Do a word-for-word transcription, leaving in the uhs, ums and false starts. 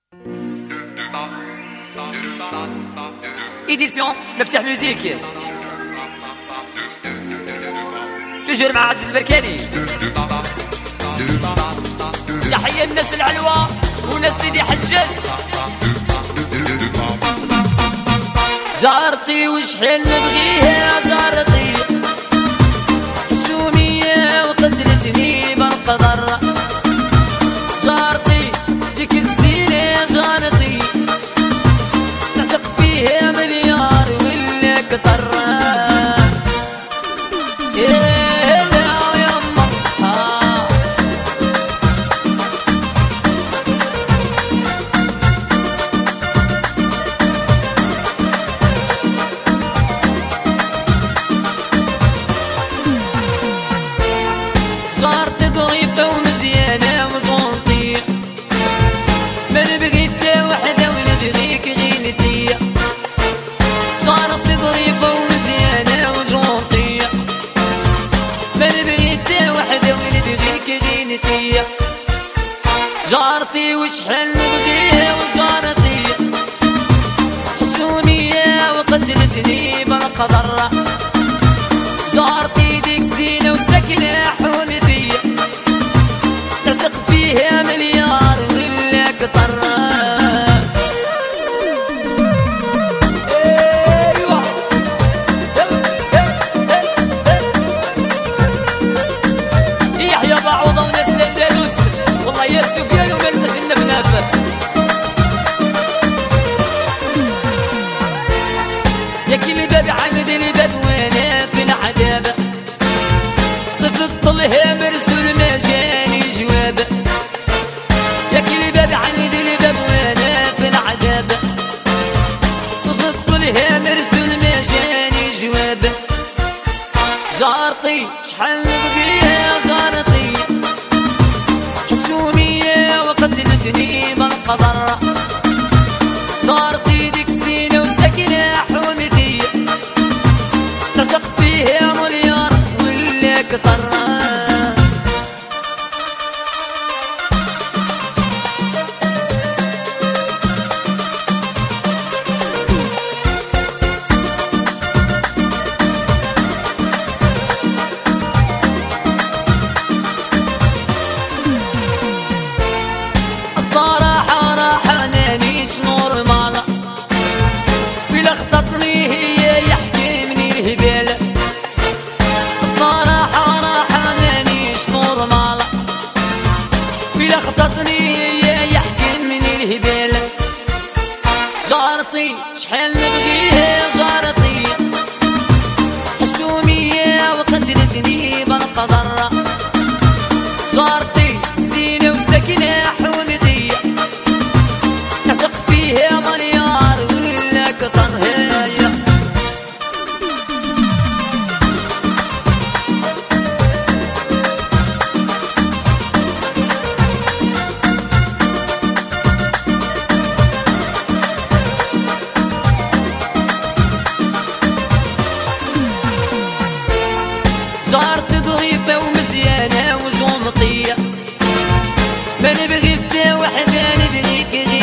إيديسيون مفتاح ميوزيك تجر مع عزيز البركاني. تحية الناس العلوى وناس سيدي حجاج. جارتي وشحال نبغيها جارتي حشومية وقدرتني بالقدر. جارتي ديك الزينة جارتي نعشق فيها مليار ولا كتر. جارتي ضعيفة ومزيانة وجونطية ما نبغي تا وحدة ونبغيك غير نتيا. جارتي ضعيفة ومزيانة وجونطية ما نبغي تا وحدة ونبغيك غير نتيا. جارتي وشحال نبغيها وجارتي حشومية وقتلتني بالقدر. جارتي ديك زينة وساكنة حومتي نعشق فيها مليار ولا كتر. ايوه يحيى بعوضة وناس الاندلس والله يا سفيان وما ننساش النبنافة. يا كي الباب عمد الباب وانا في العذاب صفت طلها مرسول ما جاني جواب. يا كي الباب عمد الباب وانا في العذاب صفت طلها مرسول ما جاني جواب. جارتي شحال نبغيها جارتي حشومية وقتلتني بالقدر. جارتي ديك زينة وساكنة حومتي نعشق فيها مليار ولا كتر. الصراحة راحة نانيش نورمال بلا خططني هي يحكمني الهبال. الصراحة راحة مانيش نورمال بلا خططني هي يحكمني الهبال. جارتي شحال نبغيها جارتي حشومية وقتلتني بالقدر. جارتي زينة وساكنة حومتي نعشق فيها مليار ولا كتر. هيا جارتي ضعيفة ومزيانة وجونطية ما نبغي تا وحدة نبغيك